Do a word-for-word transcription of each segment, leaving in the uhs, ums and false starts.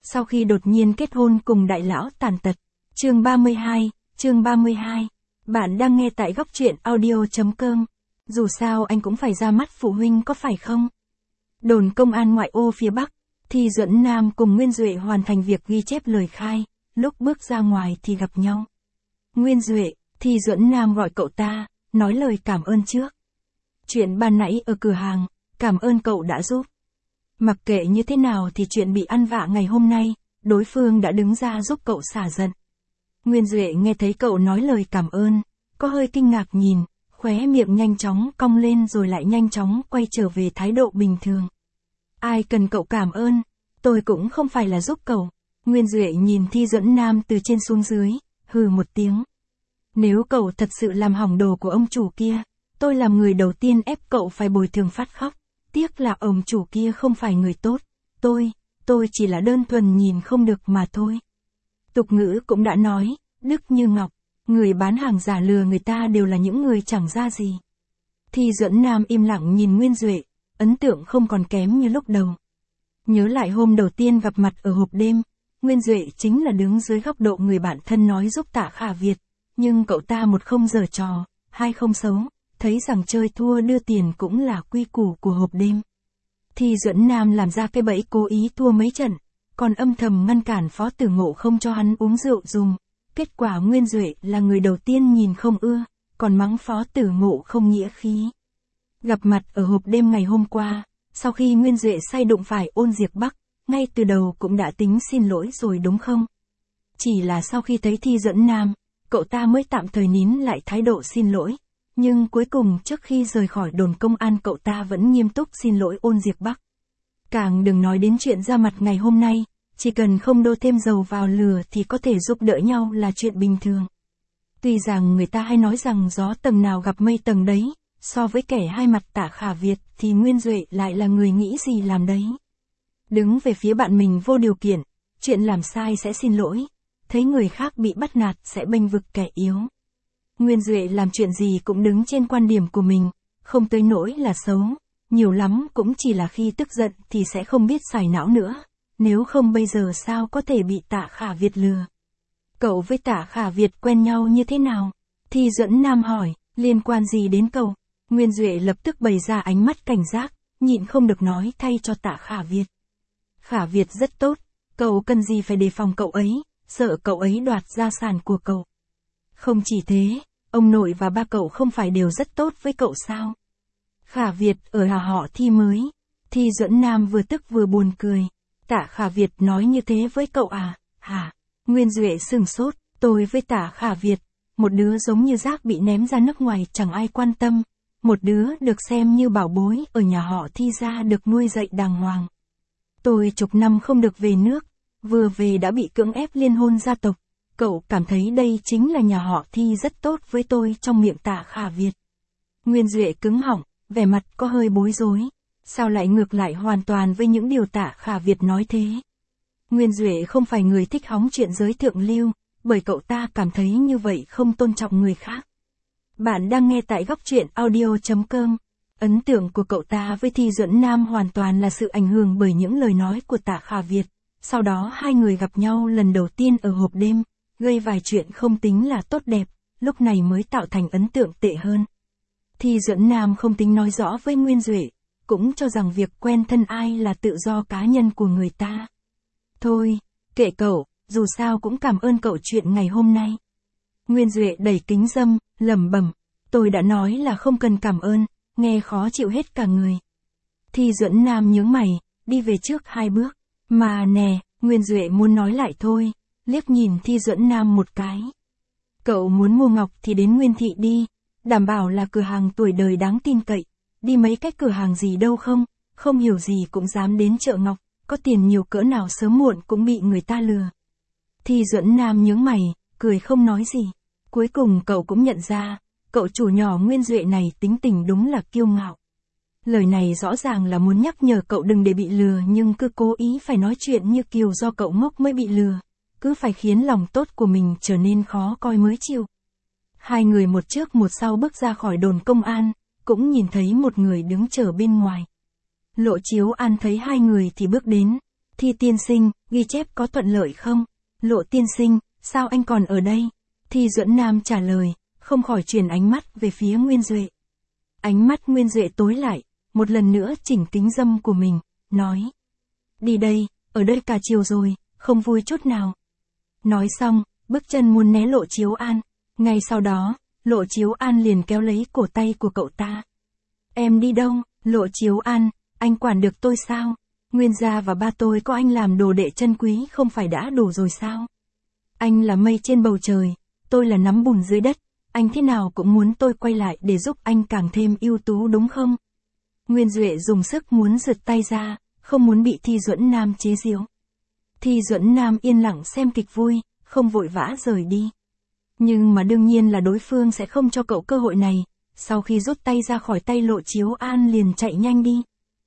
sau khi đột nhiên kết hôn cùng đại lão tàn tật. Chương ba mươi hai, chương ba mươi hai. Bạn đang nghe tại góc truyện audio chấm com. Dù sao anh cũng phải ra mắt phụ huynh có phải không? Đồn công an ngoại ô phía Bắc, Thi Duẫn Nam cùng Nguyên Duệ hoàn thành việc ghi chép lời khai, lúc bước ra ngoài thì gặp nhau. Nguyên Duệ, Thi Duẫn Nam gọi cậu ta, nói lời cảm ơn trước. Chuyện ban nãy ở cửa hàng, cảm ơn cậu đã giúp. Mặc kệ như thế nào thì chuyện bị ăn vạ ngày hôm nay, đối phương đã đứng ra giúp cậu xả giận. Nguyên Duệ nghe thấy cậu nói lời cảm ơn, có hơi kinh ngạc nhìn, khóe miệng nhanh chóng cong lên rồi lại nhanh chóng quay trở về thái độ bình thường. Ai cần cậu cảm ơn, tôi cũng không phải là giúp cậu. Nguyên Duệ nhìn Thi Duẫn Nam từ trên xuống dưới, hừ một tiếng. Nếu cậu thật sự làm hỏng đồ của ông chủ kia, tôi làm người đầu tiên ép cậu phải bồi thường phát khóc. Tiếc là ông chủ kia không phải người tốt, tôi, tôi chỉ là đơn thuần nhìn không được mà thôi. Tục ngữ cũng đã nói, đức như ngọc, người bán hàng giả lừa người ta đều là những người chẳng ra gì. Thi Duẫn Nam im lặng nhìn Nguyên Duệ, ấn tượng không còn kém như lúc đầu. Nhớ lại hôm đầu tiên gặp mặt ở hộp đêm, Nguyên Duệ chính là đứng dưới góc độ người bạn thân nói giúp Tạ Khả Việt, nhưng cậu ta một không giở trò, hai không xấu, thấy rằng chơi thua đưa tiền cũng là quy củ của hộp đêm. Thi Duẫn Nam làm ra cái bẫy cố ý thua mấy trận, còn âm thầm ngăn cản Phó Tử Ngộ không cho hắn uống rượu dùng. Kết quả Nguyên Duệ là người đầu tiên nhìn không ưa, còn mắng Phó Tử Ngộ không nghĩa khí. Gặp mặt ở hộp đêm ngày hôm qua, sau khi Nguyên Duệ say đụng phải Ôn Diệp Bắc, ngay từ đầu cũng đã tính xin lỗi rồi đúng không? Chỉ là sau khi thấy Thi Duẫn Nam, cậu ta mới tạm thời nín lại thái độ xin lỗi. Nhưng cuối cùng trước khi rời khỏi đồn công an cậu ta vẫn nghiêm túc xin lỗi Ôn Diệp Bắc. Càng đừng nói đến chuyện ra mặt ngày hôm nay, chỉ cần không đổ thêm dầu vào lửa thì có thể giúp đỡ nhau là chuyện bình thường. Tuy rằng người ta hay nói rằng gió tầng nào gặp mây tầng đấy, so với kẻ hai mặt Tạ Khả Việt thì Nguyên Duệ lại là người nghĩ gì làm đấy. Đứng về phía bạn mình vô điều kiện, chuyện làm sai sẽ xin lỗi, thấy người khác bị bắt nạt sẽ bênh vực kẻ yếu. Nguyên Duệ làm chuyện gì cũng đứng trên quan điểm của mình, không tới nỗi là xấu, nhiều lắm cũng chỉ là khi tức giận thì sẽ không biết xài não nữa, nếu không bây giờ sao có thể bị Tạ Khả Việt lừa. Cậu với Tạ Khả Việt quen nhau như thế nào? Thi Duẫn Nam hỏi, liên quan gì đến cậu? Nguyên Duệ lập tức bày ra ánh mắt cảnh giác, nhịn không được nói thay cho Tạ Khả Việt. Khả Việt rất tốt, cậu cần gì phải đề phòng cậu ấy, sợ cậu ấy đoạt gia sản của cậu. Không chỉ thế, ông nội và ba cậu không phải đều rất tốt với cậu sao? Khả Việt ở hà họ Thi mới. Thi Duẫn Nam vừa tức vừa buồn cười. Tạ Khả Việt nói như thế với cậu à? Hả? Nguyên Duệ sửng sốt, tôi với Tạ Khả Việt, một đứa giống như rác bị ném ra nước ngoài chẳng ai quan tâm, một đứa được xem như bảo bối ở nhà họ Thi ra được nuôi dạy đàng hoàng. Tôi chục năm không được về nước, vừa về đã bị cưỡng ép liên hôn gia tộc. Cậu cảm thấy đây chính là nhà họ Thi rất tốt với tôi trong miệng Tạ Khả Việt. Nguyên Duệ cứng họng, vẻ mặt có hơi bối rối. Sao lại ngược lại hoàn toàn với những điều Tạ Khả Việt nói thế? Nguyên Duệ không phải người thích hóng chuyện giới thượng lưu, bởi cậu ta cảm thấy như vậy không tôn trọng người khác. Bạn đang nghe tại góc truyện audio chấm com. Ấn tượng của cậu ta với Thi Duẫn Nam hoàn toàn là sự ảnh hưởng bởi những lời nói của Tạ Khả Việt. Sau đó hai người gặp nhau lần đầu tiên ở hộp đêm, gây vài chuyện không tính là tốt đẹp, lúc này mới tạo thành ấn tượng tệ hơn. Thi Duẫn Nam không tính nói rõ với Nguyên Duệ, cũng cho rằng việc quen thân ai là tự do cá nhân của người ta. Thôi, kệ cậu, dù sao cũng cảm ơn cậu chuyện ngày hôm nay. Nguyên Duệ đẩy kính râm, lẩm bẩm, tôi đã nói là không cần cảm ơn, nghe khó chịu hết cả người. Thi Duẫn Nam nhướng mày, đi về trước hai bước. Mà nè, Nguyên Duệ muốn nói lại thôi, liếc nhìn Thi Duẫn Nam một cái. Cậu muốn mua ngọc thì đến Nguyên Thị đi, đảm bảo là cửa hàng tuổi đời đáng tin cậy, đi mấy cái cửa hàng gì đâu không, không hiểu gì cũng dám đến chợ ngọc, có tiền nhiều cỡ nào sớm muộn cũng bị người ta lừa. Thi Duẫn Nam nhướng mày, cười không nói gì. Cuối cùng cậu cũng nhận ra, cậu chủ nhỏ Nguyên Duệ này tính tình đúng là kiêu ngạo. Lời này rõ ràng là muốn nhắc nhở cậu đừng để bị lừa nhưng cứ cố ý phải nói chuyện như kiều do cậu ngốc mới bị lừa, cứ phải khiến lòng tốt của mình trở nên khó coi mới chịu. Hai người một trước một sau bước ra khỏi đồn công an, cũng nhìn thấy một người đứng chờ bên ngoài. Lộ Chiếu An thấy hai người thì bước đến, Thi tiên sinh, ghi chép có thuận lợi không? Lộ tiên sinh, sao anh còn ở đây? Thi Duẫn Nam trả lời, không khỏi chuyển ánh mắt về phía Nguyên Duệ. Ánh mắt Nguyên Duệ tối lại, một lần nữa chỉnh kính dâm của mình, nói. Đi đây, ở đây cả chiều rồi, không vui chút nào. Nói xong, bước chân muốn né Lộ Chiếu An. Ngay sau đó, Lộ Chiếu An liền kéo lấy cổ tay của cậu ta. Em đi đâu? Lộ Chiếu An, anh quản được tôi sao? Nguyên gia và ba tôi có anh làm đồ đệ chân quý không phải đã đủ rồi sao? Anh là mây trên bầu trời, tôi là nắm bùn dưới đất, anh thế nào cũng muốn tôi quay lại để giúp anh càng thêm ưu tú đúng không? Nguyên Duệ dùng sức muốn giật tay ra, không muốn bị Thi Duẫn Nam chế giễu. Thi Duẫn Nam yên lặng xem kịch vui, không vội vã rời đi. Nhưng mà đương nhiên là đối phương sẽ không cho cậu cơ hội này, sau khi rút tay ra khỏi tay Lộ Chiếu An liền chạy nhanh đi.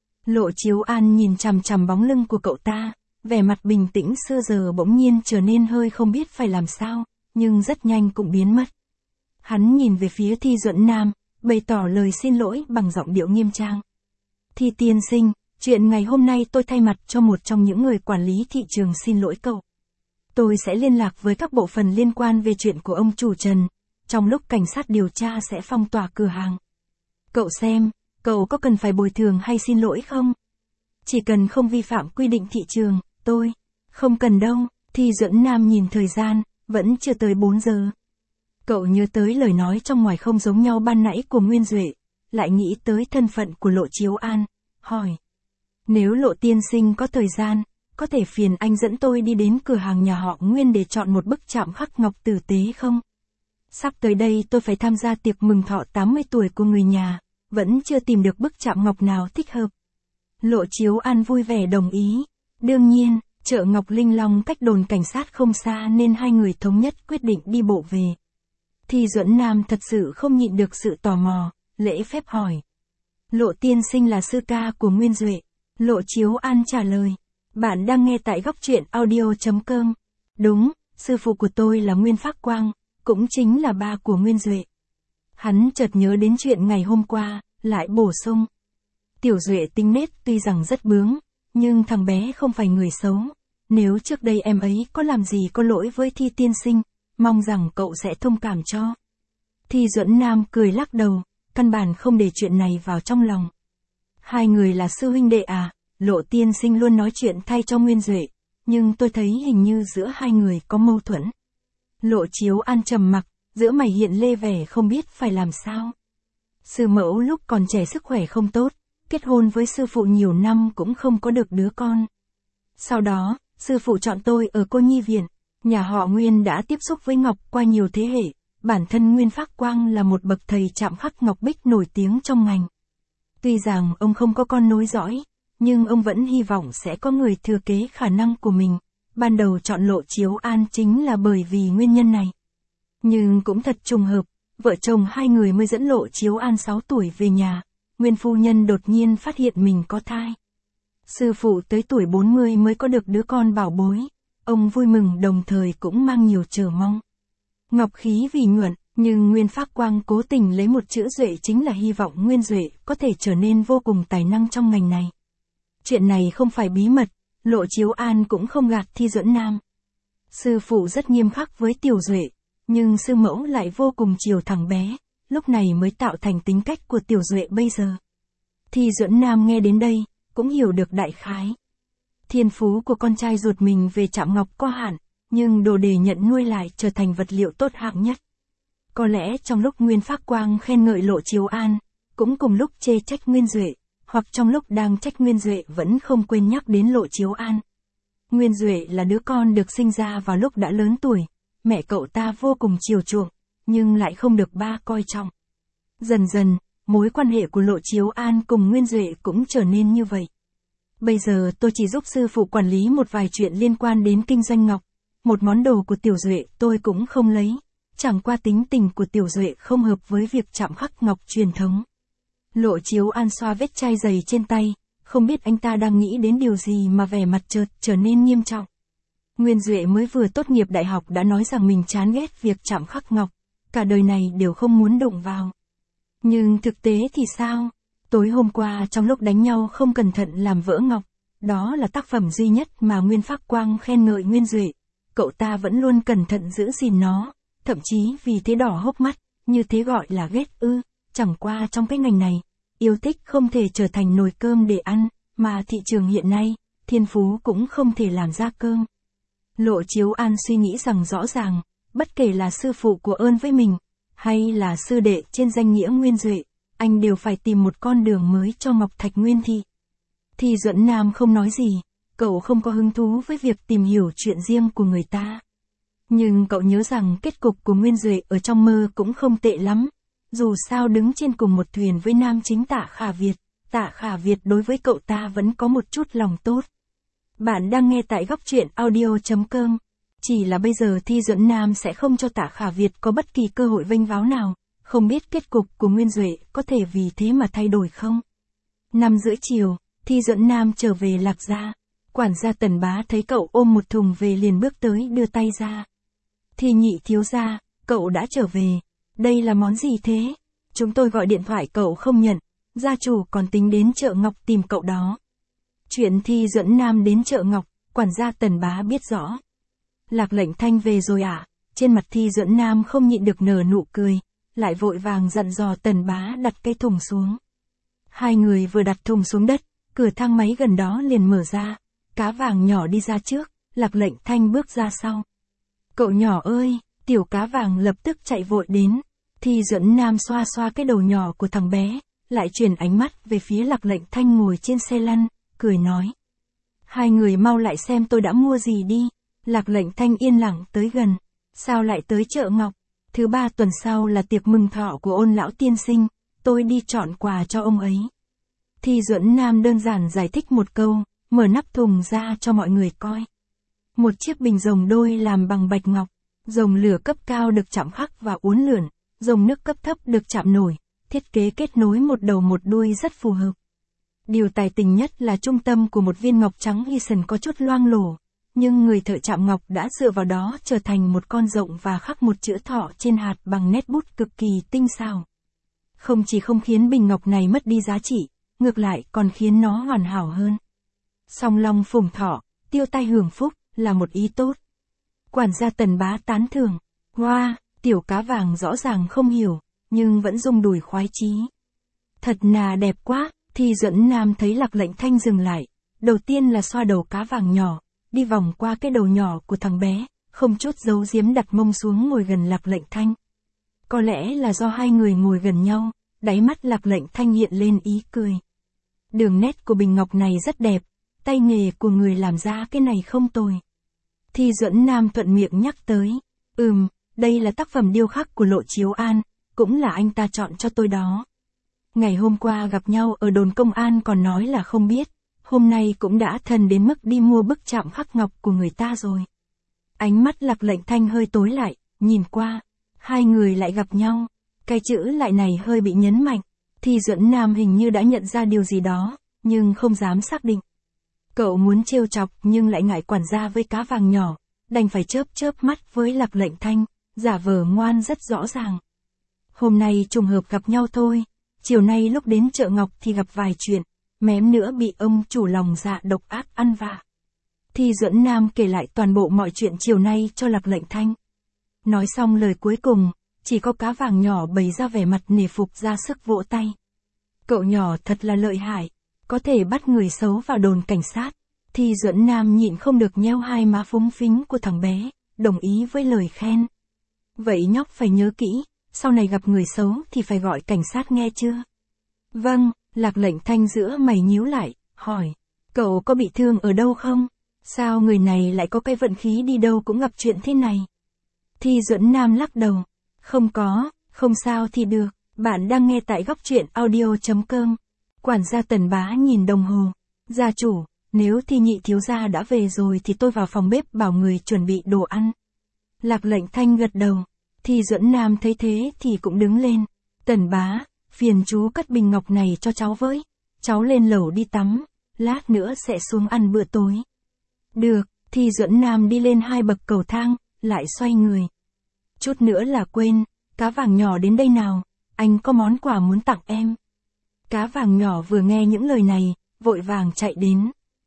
Lộ Chiếu An nhìn chằm chằm bóng lưng của cậu ta, vẻ mặt bình tĩnh xưa giờ bỗng nhiên trở nên hơi không biết phải làm sao, nhưng rất nhanh cũng biến mất. Hắn nhìn về phía Thi Duẫn Nam, bày tỏ lời xin lỗi bằng giọng điệu nghiêm trang. Thi tiên sinh, chuyện ngày hôm nay tôi thay mặt cho một trong những người quản lý thị trường xin lỗi cậu. Tôi sẽ liên lạc với các bộ phận liên quan về chuyện của ông chủ Trần, trong lúc cảnh sát điều tra sẽ phong tỏa cửa hàng. Cậu xem, cậu có cần phải bồi thường hay xin lỗi không? Chỉ cần không vi phạm quy định thị trường, tôi. Không cần đâu. Thi Duẫn Nam nhìn thời gian, vẫn chưa tới bốn giờ. Cậu nhớ tới lời nói trong ngoài không giống nhau ban nãy của Nguyên Duệ, lại nghĩ tới thân phận của Lộ Chiếu An, hỏi. Nếu Lộ tiên sinh có thời gian, có thể phiền anh dẫn tôi đi đến cửa hàng nhà họ Nguyên để chọn một bức chạm khắc ngọc tử tế không? Sắp tới đây tôi phải tham gia tiệc mừng thọ tám mươi tuổi của người nhà, vẫn chưa tìm được bức chạm ngọc nào thích hợp. Lộ Chiếu An vui vẻ đồng ý. Đương nhiên, chợ Ngọc Linh Long cách đồn cảnh sát không xa nên hai người thống nhất quyết định đi bộ về. Thi Duẫn Nam thật sự không nhịn được sự tò mò, lễ phép hỏi. Lộ tiên sinh là sư ca của Nguyên Duệ. Lộ Chiếu An trả lời. Bạn đang nghe tại góc truyện audio chấm com. Đúng, sư phụ của tôi là Nguyên Phác Quang, cũng chính là ba của Nguyên Duệ. Hắn chợt nhớ đến chuyện ngày hôm qua, lại bổ sung. Tiểu Duệ tính nết tuy rằng rất bướng, nhưng thằng bé không phải người xấu. Nếu trước đây em ấy có làm gì có lỗi với Thi tiên sinh, mong rằng cậu sẽ thông cảm cho. Thi Duẫn Nam cười lắc đầu, căn bản không để chuyện này vào trong lòng. Hai người là sư huynh đệ à? Lộ tiên sinh luôn nói chuyện thay cho Nguyên Duệ, nhưng tôi thấy hình như giữa hai người có mâu thuẫn. Lộ Chiếu An trầm mặc, giữa mày hiện lê vẻ không biết phải làm sao. Sư mẫu lúc còn trẻ sức khỏe không tốt, kết hôn với sư phụ nhiều năm cũng không có được đứa con. Sau đó, sư phụ chọn tôi ở cô nhi viện. Nhà họ Nguyên đã tiếp xúc với ngọc qua nhiều thế hệ, bản thân Nguyên Phác Quang là một bậc thầy chạm khắc ngọc bích nổi tiếng trong ngành. Tuy rằng ông không có con nối dõi, nhưng ông vẫn hy vọng sẽ có người thừa kế khả năng của mình. Ban đầu chọn Lộ Chiếu An chính là bởi vì nguyên nhân này. Nhưng cũng thật trùng hợp, vợ chồng hai người mới dẫn Lộ Chiếu An sáu tuổi về nhà, Nguyên phu nhân đột nhiên phát hiện mình có thai. Sư phụ tới tuổi bốn mươi mới có được đứa con bảo bối, ông vui mừng đồng thời cũng mang nhiều chờ mong. Ngọc khí vì nhuận, nhưng Nguyên Phác Quang cố tình lấy một chữ Duệ chính là hy vọng Nguyên Duệ có thể trở nên vô cùng tài năng trong ngành này. Chuyện này không phải bí mật, Lộ Chiếu An cũng không gạt Thi Duẫn Nam. Sư phụ rất nghiêm khắc với Tiểu Duệ, nhưng sư mẫu lại vô cùng chiều thằng bé, lúc này mới tạo thành tính cách của Tiểu Duệ bây giờ. Thi Duẫn Nam nghe đến đây, cũng hiểu được đại khái. Thiên phú của con trai ruột mình về chạm ngọc có hạn, nhưng đồ đề nhận nuôi lại trở thành vật liệu tốt hạng nhất. Có lẽ trong lúc Nguyên Phác Quang khen ngợi Lộ Chiếu An, cũng cùng lúc chê trách Nguyên Duệ, hoặc trong lúc đang trách Nguyên Duệ vẫn không quên nhắc đến Lộ Chiếu An. Nguyên Duệ là đứa con được sinh ra vào lúc đã lớn tuổi, mẹ cậu ta vô cùng chiều chuộng, nhưng lại không được ba coi trọng. Dần dần, mối quan hệ của Lộ Chiếu An cùng Nguyên Duệ cũng trở nên như vậy. Bây giờ tôi chỉ giúp sư phụ quản lý một vài chuyện liên quan đến kinh doanh ngọc, một món đồ của Tiểu Duệ tôi cũng không lấy, chẳng qua tính tình của Tiểu Duệ không hợp với việc chạm khắc ngọc truyền thống. Lộ Chiếu An xoa vết chai dày trên tay, không biết anh ta đang nghĩ đến điều gì mà vẻ mặt chợt trở nên nghiêm trọng. Nguyên Duệ mới vừa tốt nghiệp đại học đã nói rằng mình chán ghét việc chạm khắc ngọc, cả đời này đều không muốn đụng vào. Nhưng thực tế thì sao? Tối hôm qua trong lúc đánh nhau không cẩn thận làm vỡ ngọc, Đó là tác phẩm duy nhất mà Nguyên Phác Quang khen ngợi Nguyên Duệ. Cậu ta vẫn luôn cẩn thận giữ gìn nó, thậm chí vì thế đỏ hốc mắt, như thế gọi là ghét ư, chẳng qua trong cái ngành này, yêu thích không thể trở thành nồi cơm để ăn, mà thị trường hiện nay, thiên phú cũng không thể làm ra cơm. Lộ Chiếu An suy nghĩ rằng rõ ràng, bất kể là sư phụ của ơn với mình, hay là sư đệ trên danh nghĩa Nguyên Duệ, anh đều phải tìm một con đường mới cho Ngọc Thạch Nguyên Thị. Thi Duẫn Nam không nói gì, cậu không có hứng thú với việc tìm hiểu chuyện riêng của người ta. Nhưng cậu nhớ rằng kết cục của Nguyên Duệ ở trong mơ cũng không tệ lắm, dù sao đứng trên cùng một thuyền với nam chính Tạ Khả Việt, Tạ Khả Việt đối với cậu ta vẫn có một chút lòng tốt. Bạn đang nghe tại góc truyện audio chấm com. Chỉ là bây giờ Thi Duẫn Nam sẽ không cho Tạ Khả Việt có bất kỳ cơ hội vênh váo nào, không biết kết cục của Nguyên Duệ có thể vì thế mà thay đổi không? Năm rưỡi chiều, Thi Duẫn Nam trở về Lạc Gia. Quản gia Tần Bá thấy cậu ôm một thùng về liền bước tới đưa tay ra. Thi nhị thiếu gia, cậu đã trở về. Đây là món gì thế? Chúng tôi gọi điện thoại cậu không nhận, gia chủ còn tính đến chợ Ngọc tìm cậu đó. Chuyện Thi Duẫn Nam đến chợ Ngọc, quản gia Tần Bá biết rõ. Lạc Lệnh Thanh về rồi à? Trên mặt Thi Duẫn Nam không nhịn được nở nụ cười, lại vội vàng dặn dò Tần Bá đặt cái thùng xuống. Hai người vừa đặt thùng xuống đất, cửa thang máy gần đó liền mở ra, Cá Vàng nhỏ đi ra trước, Lạc Lệnh Thanh bước ra sau. Cậu nhỏ ơi, tiểu Cá Vàng lập tức chạy vội đến. Thi Duẫn Nam xoa xoa cái đầu nhỏ của thằng bé, lại chuyển ánh mắt về phía Lạc Lệnh Thanh ngồi trên xe lăn, cười nói. Hai người mau lại xem tôi đã mua gì đi. Lạc Lệnh Thanh yên lặng tới gần. Sao lại tới chợ Ngọc? Thứ ba tuần sau là tiệc mừng thọ của Ôn lão tiên sinh, tôi đi chọn quà cho ông ấy. Thi Duẫn Nam đơn giản giải thích một câu, mở nắp thùng ra cho mọi người coi. Một chiếc bình rồng đôi làm bằng bạch ngọc, rồng lửa cấp cao được chạm khắc và uốn lượn, rồng nước cấp thấp được chạm nổi, thiết kế kết nối một đầu một đuôi rất phù hợp. Điều tài tình nhất là trung tâm của một viên ngọc trắng Ison có chút loang lổ, nhưng người thợ chạm ngọc đã dựa vào đó trở thành một con rộng và khắc một chữ thọ trên hạt bằng nét bút cực kỳ tinh xảo. Không chỉ không khiến bình ngọc này mất đi giá trị, ngược lại còn khiến nó hoàn hảo hơn. Song long phùng thọ, tiêu tai hưởng phúc, là một ý tốt. Quản gia Tần Bá tán thưởng. Hoa, wow, tiểu Cá Vàng rõ ràng không hiểu, nhưng vẫn rung đùi khoái chí. Thật là đẹp quá. Thi Duẫn Nam thấy Lạc Lệnh Thanh dừng lại, đầu tiên là xoa đầu Cá Vàng nhỏ, đi vòng qua cái đầu nhỏ của thằng bé, không chút giấu giếm đặt mông xuống ngồi gần Lạc Lệnh Thanh. Có lẽ là do hai người ngồi gần nhau, đáy mắt Lạc Lệnh Thanh hiện lên ý cười. Đường nét của bình ngọc này rất đẹp, tay nghề của người làm ra cái này không tồi. Thi Duẫn Nam thuận miệng nhắc tới. Ừm, đây là tác phẩm điêu khắc của Lộ Chiếu An, cũng là anh ta chọn cho tôi đó. Ngày hôm qua gặp nhau ở đồn công an còn nói là không biết, hôm nay cũng đã thần đến mức đi mua bức chạm khắc ngọc của người ta rồi. Ánh mắt Lạc Lệnh Thanh hơi tối lại, nhìn qua, hai người lại gặp nhau, cái chữ lại này hơi bị nhấn mạnh. Thi Duẫn Nam hình như đã nhận ra điều gì đó, nhưng không dám xác định. Cậu muốn trêu chọc nhưng lại ngại quản gia với Cá Vàng nhỏ, đành phải chớp chớp mắt với Lạc Lệnh Thanh, giả vờ ngoan rất rõ ràng. Hôm nay trùng hợp gặp nhau thôi, chiều nay lúc đến chợ Ngọc thì gặp vài chuyện, mém nữa bị ông chủ lòng dạ độc ác ăn vạ. Thi Duẫn Nam kể lại toàn bộ mọi chuyện chiều nay cho Lạc Lệnh Thanh. Nói xong lời cuối cùng, chỉ có Cá Vàng nhỏ bày ra vẻ mặt nể phục ra sức vỗ tay. Cậu nhỏ thật là lợi hại, có thể bắt người xấu vào đồn cảnh sát. Thi Duẫn Nam nhịn không được nheo hai má phúng phính của thằng bé, đồng ý với lời khen. Vậy nhóc phải nhớ kỹ, sau này gặp người xấu thì phải gọi cảnh sát nghe chưa? Vâng, Lạc Lệnh Thanh giữa mày nhíu lại, hỏi. Cậu có bị thương ở đâu không? Sao người này lại có cái vận khí đi đâu cũng gặp chuyện thế này? Thi Duẫn Nam lắc đầu. Không có, không sao thì được. Bạn đang nghe tại góc truyện audio chấm com. Quản gia Tần Bá nhìn đồng hồ. Gia chủ, nếu Thi nhị thiếu gia đã về rồi thì tôi vào phòng bếp bảo người chuẩn bị đồ ăn. Lạc Lệnh Thanh gật đầu. Thi Duẫn Nam thấy thế thì cũng đứng lên. Tần Bá, phiền chú cất bình ngọc này cho cháu với. Cháu lên lầu đi tắm, lát nữa sẽ xuống ăn bữa tối. Được, Thi Duẫn Nam đi lên hai bậc cầu thang, lại xoay người. Chút nữa là quên, Cá Vàng nhỏ đến đây nào, anh có món quà muốn tặng em. Cá Vàng nhỏ vừa nghe những lời này, vội vàng chạy đến.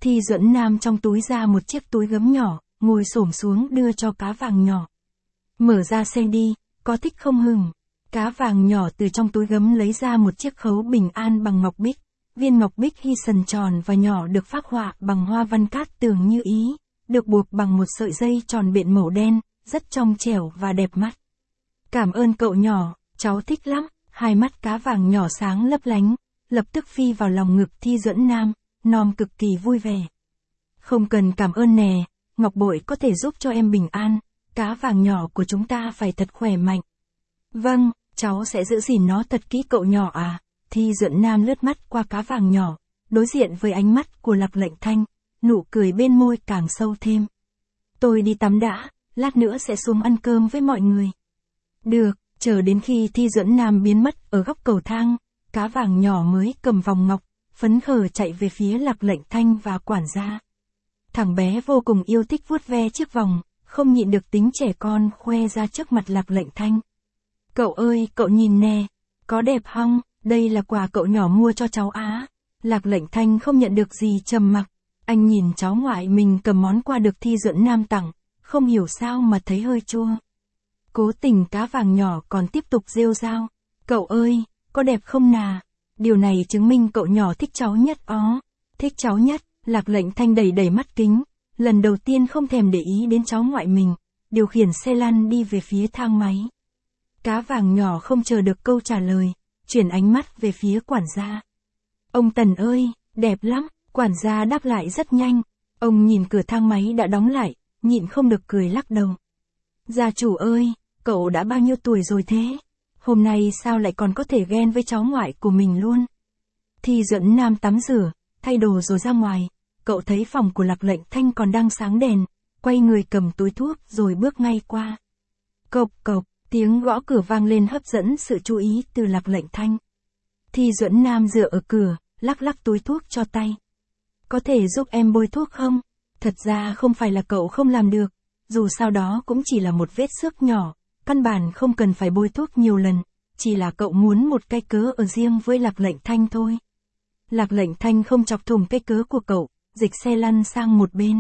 Thi Duẫn Nam trong túi ra một chiếc túi gấm nhỏ, ngồi xổm xuống đưa cho cá vàng nhỏ. Mở ra xem đi, có thích không hừm? Cá vàng nhỏ từ trong túi gấm lấy ra một chiếc khấu bình an bằng ngọc bích. Viên ngọc bích hy sần tròn và nhỏ được phác họa bằng hoa văn cát tường như ý, được buộc bằng một sợi dây tròn biện màu đen, rất trong trẻo và đẹp mắt. Cảm ơn cậu nhỏ, cháu thích lắm. Hai mắt cá vàng nhỏ sáng lấp lánh, lập tức phi vào lòng ngực Thi Duẫn Nam, nom cực kỳ vui vẻ. Không cần cảm ơn nè, ngọc bội có thể giúp cho em bình an, cá vàng nhỏ của chúng ta phải thật khỏe mạnh. Vâng, cháu sẽ giữ gìn nó thật kỹ cậu nhỏ à. Thi Duẫn Nam lướt mắt qua cá vàng nhỏ, đối diện với ánh mắt của Lạc Lệnh Thanh, nụ cười bên môi càng sâu thêm. Tôi đi tắm đã, lát nữa sẽ xuống ăn cơm với mọi người. Được, chờ đến khi Thi Duẫn Nam biến mất ở góc cầu thang, cá vàng nhỏ mới cầm vòng ngọc, phấn khởi chạy về phía Lạc Lệnh Thanh và quản gia. Thằng bé vô cùng yêu thích vuốt ve chiếc vòng, không nhịn được tính trẻ con khoe ra trước mặt Lạc Lệnh Thanh. Cậu ơi, cậu nhìn nè, có đẹp không? Đây là quà cậu nhỏ mua cho cháu á. Lạc Lệnh Thanh không nhận được gì trầm mặc, anh nhìn cháu ngoại mình cầm món quà được Thi Duẫn Nam tặng, không hiểu sao mà thấy hơi chua. Cố tình cá vàng nhỏ còn tiếp tục rêu rao. Cậu ơi, có đẹp không nà? Điều này chứng minh cậu nhỏ thích cháu nhất ó. Thích cháu nhất, Lạc Lệnh Thanh đẩy đẩy mắt kính, lần đầu tiên không thèm để ý đến cháu ngoại mình, điều khiển xe lăn đi về phía thang máy. Cá vàng nhỏ không chờ được câu trả lời, chuyển ánh mắt về phía quản gia. Ông Tần ơi, đẹp lắm, quản gia đáp lại rất nhanh. Ông nhìn cửa thang máy đã đóng lại, nhịn không được cười lắc đầu. Gia chủ ơi, cậu đã bao nhiêu tuổi rồi thế? Hôm nay sao lại còn có thể ghen với cháu ngoại của mình luôn? Thi Duẫn Nam tắm rửa, thay đồ rồi ra ngoài, cậu thấy phòng của Lạc Lệnh Thanh còn đang sáng đèn, quay người cầm túi thuốc rồi bước ngay qua. Cộc cộc, tiếng gõ cửa vang lên hấp dẫn sự chú ý từ Lạc Lệnh Thanh. Thi Duẫn Nam dựa ở cửa, lắc lắc túi thuốc cho tay. Có thể giúp em bôi thuốc không? Thật ra không phải là cậu không làm được, dù sao đó cũng chỉ là một vết xước nhỏ, căn bản không cần phải bôi thuốc nhiều lần, chỉ là cậu muốn một cái cớ ở riêng với Lạc Lệnh Thanh thôi. Lạc Lệnh Thanh không chọc thủng cái cớ của cậu, dịch xe lăn sang một bên.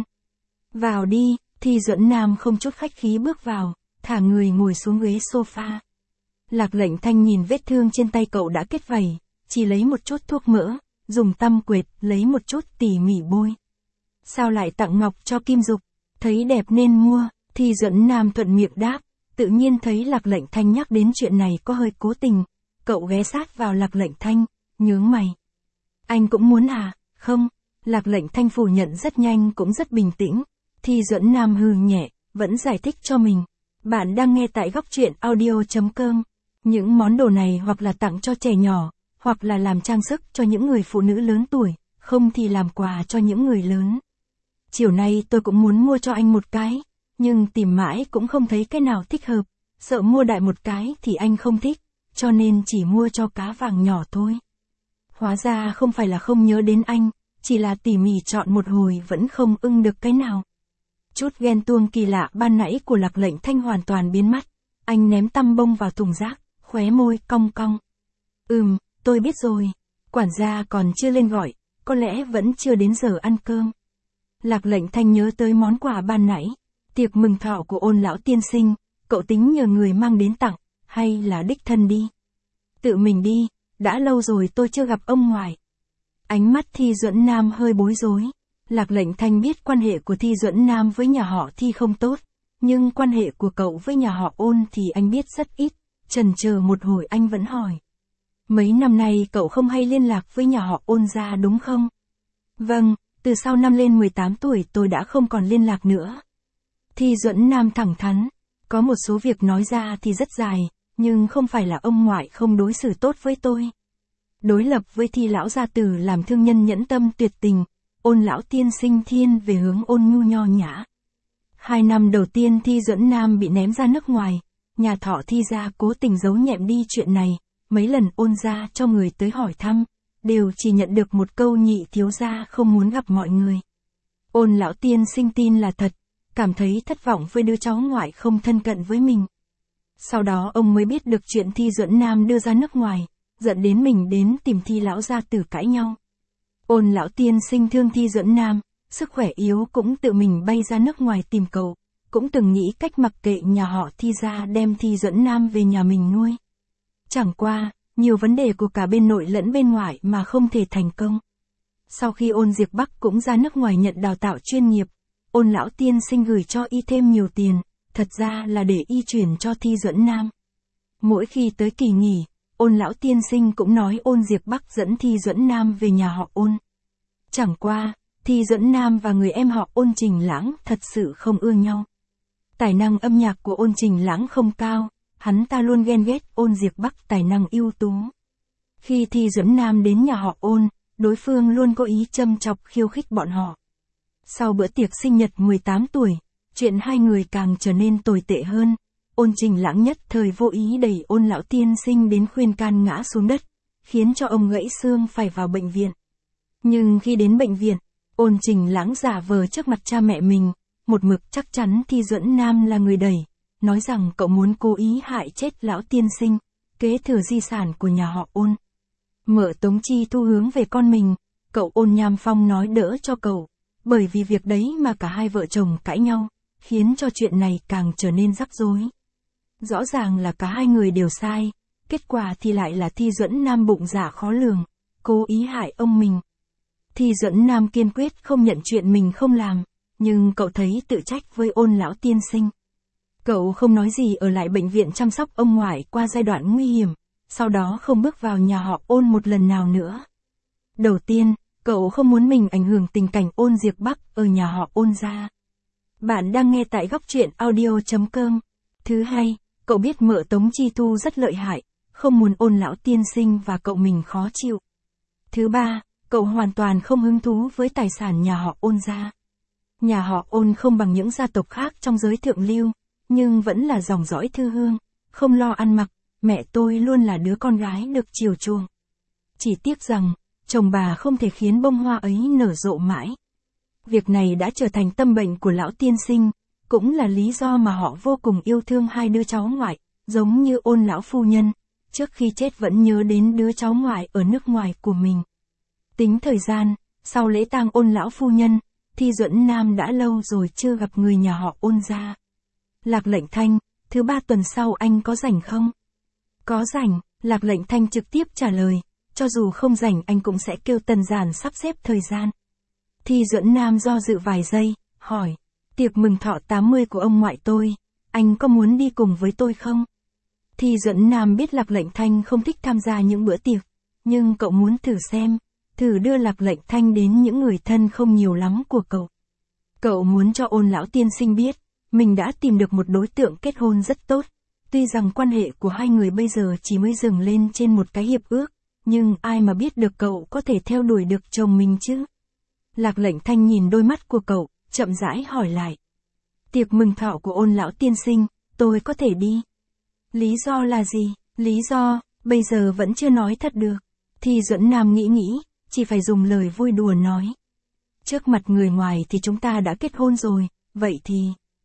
Vào đi, Thi Duẫn Nam không chút khách khí bước vào, thả người ngồi xuống ghế sofa. Lạc Lệnh Thanh nhìn vết thương trên tay cậu đã kết vảy, chỉ lấy một chút thuốc mỡ, dùng tăm quệt lấy một chút tỉ mỉ bôi. Sao lại tặng ngọc cho Kim Dục? Thấy đẹp nên mua. Thi Duẫn Nam thuận miệng đáp, tự nhiên thấy Lạc Lệnh Thanh nhắc đến chuyện này có hơi cố tình. Cậu ghé sát vào Lạc Lệnh Thanh, nhướng mày. Anh cũng muốn à? Không. Lạc Lệnh Thanh phủ nhận rất nhanh cũng rất bình tĩnh. Thi Duẫn Nam hừ nhẹ, vẫn giải thích cho mình. Bạn đang nghe tại góc truyện audio chấm com. Những món đồ này hoặc là tặng cho trẻ nhỏ, hoặc là làm trang sức cho những người phụ nữ lớn tuổi, không thì làm quà cho những người lớn. Chiều nay tôi cũng muốn mua cho anh một cái, nhưng tìm mãi cũng không thấy cái nào thích hợp, sợ mua đại một cái thì anh không thích, cho nên chỉ mua cho cá vàng nhỏ thôi. Hóa ra không phải là không nhớ đến anh, chỉ là tỉ mỉ chọn một hồi vẫn không ưng được cái nào. Chút ghen tuông kỳ lạ ban nãy của Lạc Lệnh Thanh hoàn toàn biến mất, anh ném tăm bông vào thùng rác, khóe môi cong cong. Ừm, tôi biết rồi, quản gia còn chưa lên gọi, có lẽ vẫn chưa đến giờ ăn cơm. Lạc Lệnh Thanh nhớ tới món quà ban nãy, tiệc mừng thọ của Ôn lão tiên sinh, cậu tính nhờ người mang đến tặng, hay là đích thân đi? Tự mình đi, đã lâu rồi tôi chưa gặp ông ngoại. Ánh mắt Thi Duẫn Nam hơi bối rối. Lạc Lệnh Thanh biết quan hệ của Thi Duẫn Nam với nhà họ Thi không tốt, nhưng quan hệ của cậu với nhà họ Ôn thì anh biết rất ít, chần chờ một hồi anh vẫn hỏi. Mấy năm nay cậu không hay liên lạc với nhà họ Ôn ra đúng không? Vâng, từ sau năm lên mười tám tuổi tôi đã không còn liên lạc nữa. Thi Duẫn Nam thẳng thắn, có một số việc nói ra thì rất dài, nhưng không phải là ông ngoại không đối xử tốt với tôi. Đối lập với Thi lão gia tử làm thương nhân nhẫn tâm tuyệt tình, Ôn lão tiên sinh thiên về hướng ôn nhu nho nhã. Hai năm đầu tiên Thi Duẫn Nam bị ném ra nước ngoài, nhà thọ Thi gia cố tình giấu nhẹm đi chuyện này, mấy lần Ôn gia cho người tới hỏi thăm, đều chỉ nhận được một câu nhị thiếu gia không muốn gặp mọi người. Ôn lão tiên sinh tin là thật, cảm thấy thất vọng với đứa cháu ngoại không thân cận với mình. Sau đó ông mới biết được chuyện Thi Duẫn Nam đưa ra nước ngoài, dẫn đến mình đến tìm Thi lão gia tử cãi nhau. Ôn lão tiên sinh thương Thi Duẫn Nam, sức khỏe yếu cũng tự mình bay ra nước ngoài tìm cậu, cũng từng nghĩ cách mặc kệ nhà họ Thi ra đem Thi Duẫn Nam về nhà mình nuôi. Chẳng qua, nhiều vấn đề của cả bên nội lẫn bên ngoại mà không thể thành công. Sau khi Ôn Diệp Bắc cũng ra nước ngoài nhận đào tạo chuyên nghiệp, Ôn lão tiên sinh gửi cho y thêm nhiều tiền, thật ra là để y chuyển cho Thi Duẫn Nam. Mỗi khi tới kỳ nghỉ, Ôn lão tiên sinh cũng nói Ôn Diệp Bắc dẫn Thi Duẫn Nam về nhà họ Ôn. Chẳng qua, Thi Duẫn Nam và người em họ Ôn Trình Lãng thật sự không ưa nhau. Tài năng âm nhạc của Ôn Trình Lãng không cao, hắn ta luôn ghen ghét Ôn Diệp Bắc tài năng ưu tú. Khi Thi Duẫn Nam đến nhà họ Ôn, đối phương luôn có ý châm chọc khiêu khích bọn họ. Sau bữa tiệc sinh nhật mười tám tuổi, chuyện hai người càng trở nên tồi tệ hơn. Ôn Trình Lãng nhất thời vô ý đẩy Ôn lão tiên sinh đến khuyên can ngã xuống đất, khiến cho ông gãy xương phải vào bệnh viện. Nhưng khi đến bệnh viện, Ôn Trình Lãng giả vờ trước mặt cha mẹ mình, một mực chắc chắn Thi Duẫn Nam là người đẩy, nói rằng cậu muốn cố ý hại chết lão tiên sinh, kế thừa di sản của nhà họ Ôn. Mợ Tống Chi Thu hướng về con mình, cậu Ôn Nham Phong nói đỡ cho cậu, bởi vì việc đấy mà cả hai vợ chồng cãi nhau, khiến cho chuyện này càng trở nên rắc rối. Rõ ràng là cả hai người đều sai, kết quả thì lại là Thi Duẫn Nam bụng dạ khó lường, cố ý hại ông mình. Thi Duẫn Nam kiên quyết không nhận chuyện mình không làm, nhưng cậu thấy tự trách với Ôn lão tiên sinh. Cậu không nói gì ở lại bệnh viện chăm sóc ông ngoại qua giai đoạn nguy hiểm, sau đó không bước vào nhà họ Ôn một lần nào nữa. Đầu tiên, cậu không muốn mình ảnh hưởng tình cảnh Ôn Diệp Bắc ở nhà họ Ôn gia. Bạn đang nghe tại góc truyện audio chấm com. Thứ hai, cậu biết mợ Tống Chi Thu rất lợi hại, không muốn Ôn lão tiên sinh và cậu mình khó chịu. Thứ ba, cậu hoàn toàn không hứng thú với tài sản nhà họ Ôn gia. Nhà họ Ôn không bằng những gia tộc khác trong giới thượng lưu, nhưng vẫn là dòng dõi thư hương, không lo ăn mặc, mẹ tôi luôn là đứa con gái được chiều chuộng. Chỉ tiếc rằng, chồng bà không thể khiến bông hoa ấy nở rộ mãi. Việc này đã trở thành tâm bệnh của lão tiên sinh, cũng là lý do mà họ vô cùng yêu thương hai đứa cháu ngoại, giống như Ôn lão phu nhân, trước khi chết vẫn nhớ đến đứa cháu ngoại ở nước ngoài của mình. Tính thời gian, sau lễ tang Ôn lão phu nhân, Thi Duẫn Nam đã lâu rồi chưa gặp người nhà họ Ôn gia. Lạc Lệnh Thanh, thứ ba tuần sau anh có rảnh không? Có rảnh, Lạc Lệnh Thanh trực tiếp trả lời, cho dù không rảnh anh cũng sẽ kêu Tần Giản sắp xếp thời gian. Thi Duẫn Nam do dự vài giây, hỏi, tiệc mừng thọ tám mươi của ông ngoại tôi, anh có muốn đi cùng với tôi không? Thi Duẫn Nam biết Lạc Lệnh Thanh không thích tham gia những bữa tiệc, nhưng cậu muốn thử xem, thử đưa Lạc Lệnh Thanh đến những người thân không nhiều lắm của cậu. Cậu muốn cho Ôn lão tiên sinh biết, mình đã tìm được một đối tượng kết hôn rất tốt. Tuy rằng quan hệ của hai người bây giờ chỉ mới dừng lên trên một cái hiệp ước, nhưng ai mà biết được cậu có thể theo đuổi được chồng mình chứ? Lạc Lệnh Thanh nhìn đôi mắt của cậu, chậm rãi hỏi lại. Tiệc mừng thọ của Ôn lão tiên sinh, tôi có thể đi. Lý do là gì? Lý do, bây giờ vẫn chưa nói thật được. Thi Duẫn Nam nghĩ nghĩ, chỉ phải dùng lời vui đùa nói. Trước mặt người ngoài thì chúng ta đã kết hôn rồi, vậy thì...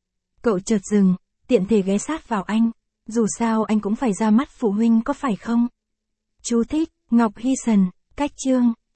Cậu chợt dừng, tiện thể ghé sát vào anh. Dù sao anh cũng phải ra mắt phụ huynh có phải không? Chú thích, Ngọc Hy Sần, cách chương.